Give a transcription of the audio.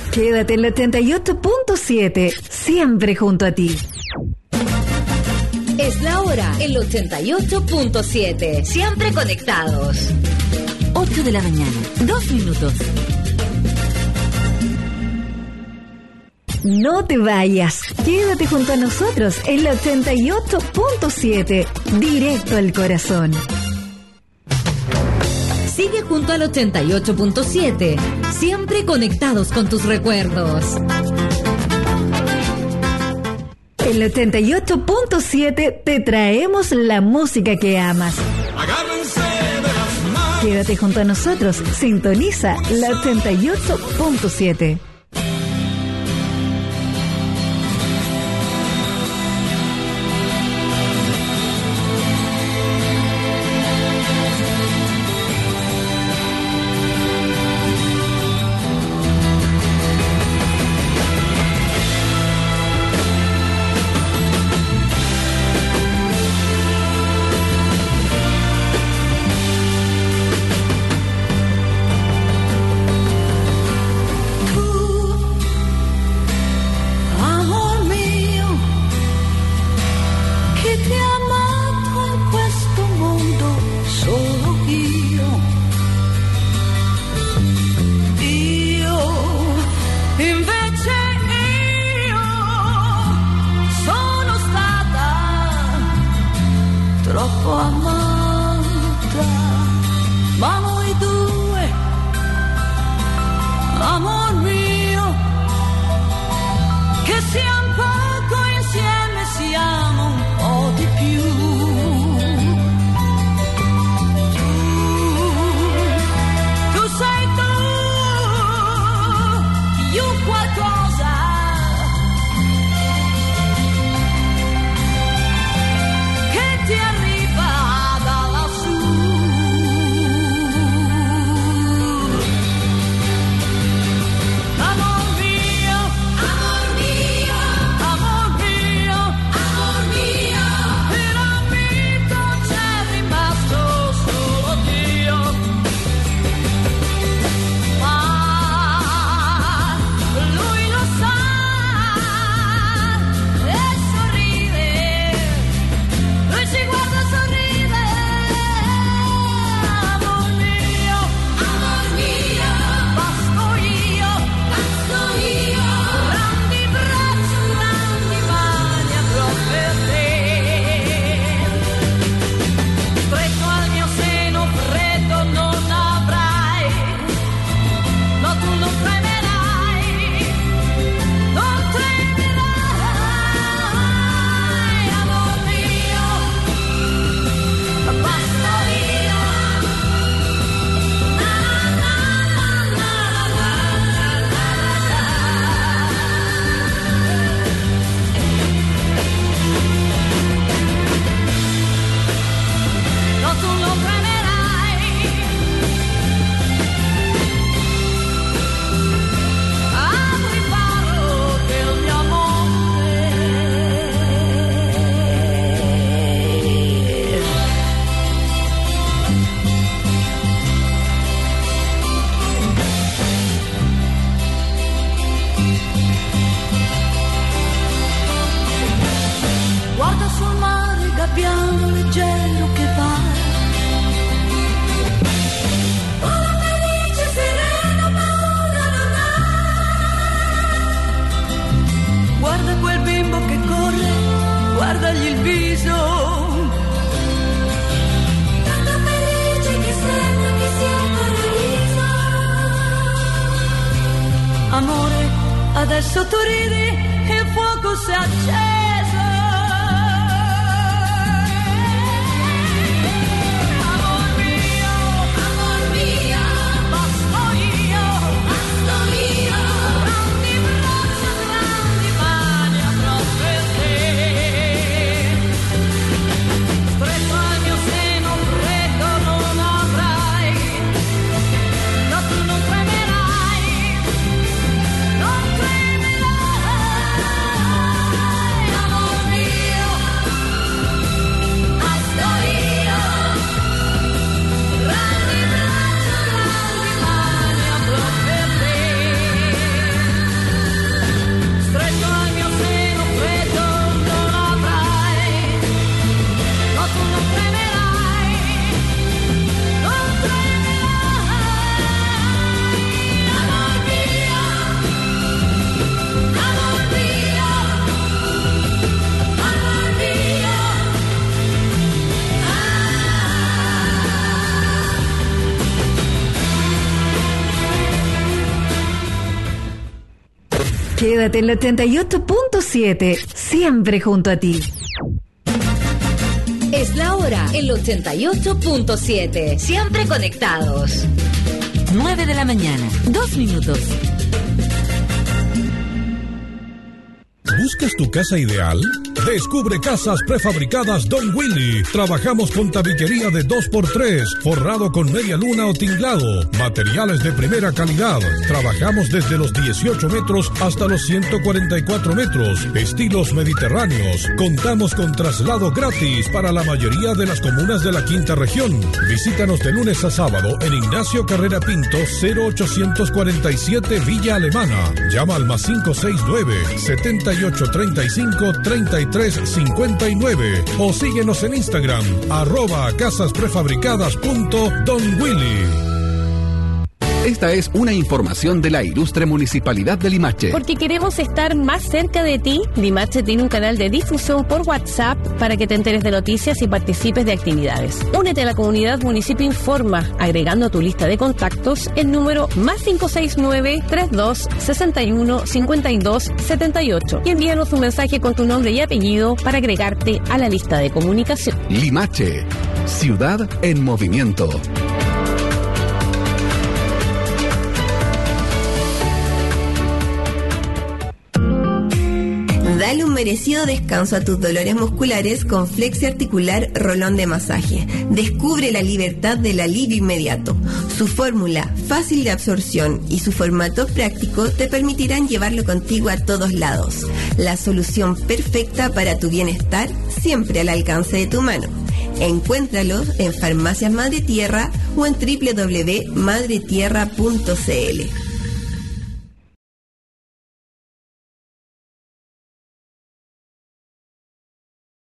Quédate en el 88.7, siempre junto a ti. Es la hora, el 88.7, siempre conectados. 8 de la mañana, 2 minutos. No te vayas, quédate junto a nosotros en el 88.7, directo al corazón. Sigue junto al 88.7, siempre conectados con tus recuerdos. En el 88.7 te traemos la música que amas. Agárrense de las manos. Quédate junto a nosotros, sintoniza la 88.7. Adesso tu ridi, il fuoco si è acceso. Amor mio, basto io, grandi braccia, grandi mani avrò per te. Stretto al mio seno, freddo non avrai, no tu non tremerai, non tremerai. Quédate en el 88.7, siempre junto a ti. Es la hora, el 88.7. Siempre conectados. 9 de la mañana, 2 minutos. ¿Buscas tu casa ideal? Descubre Casas Prefabricadas Don Willy. Trabajamos con tabiquería de 2x3, forrado con media luna o tinglado, materiales de primera calidad. Trabajamos desde los 18 metros hasta los 144 metros, estilos mediterráneos. Contamos con traslado gratis para la mayoría de las comunas de la quinta región. Visítanos de lunes a sábado en Ignacio Carrera Pinto, 0847 Villa Alemana. Llama al +569 7835 3359 o síguenos en Instagram @casasprefabricadas.donwilly. Esta es una información de la ilustre Municipalidad de Limache. Porque queremos estar más cerca de ti, Limache tiene un canal de difusión por WhatsApp para que te enteres de noticias y participes de actividades. Únete a la comunidad Municipio Informa, agregando a tu lista de contactos el número +569-3261-5278 y envíanos un mensaje con tu nombre y apellido para agregarte a la lista de comunicación. Limache, ciudad en movimiento. Dale un merecido descanso a tus dolores musculares con Flexi Articular Rolón de Masaje. Descubre la libertad del alivio inmediato. Su fórmula fácil de absorción y su formato práctico te permitirán llevarlo contigo a todos lados. La solución perfecta para tu bienestar, siempre al alcance de tu mano. Encuéntralo en Farmacias Madre Tierra o en www.madretierra.cl.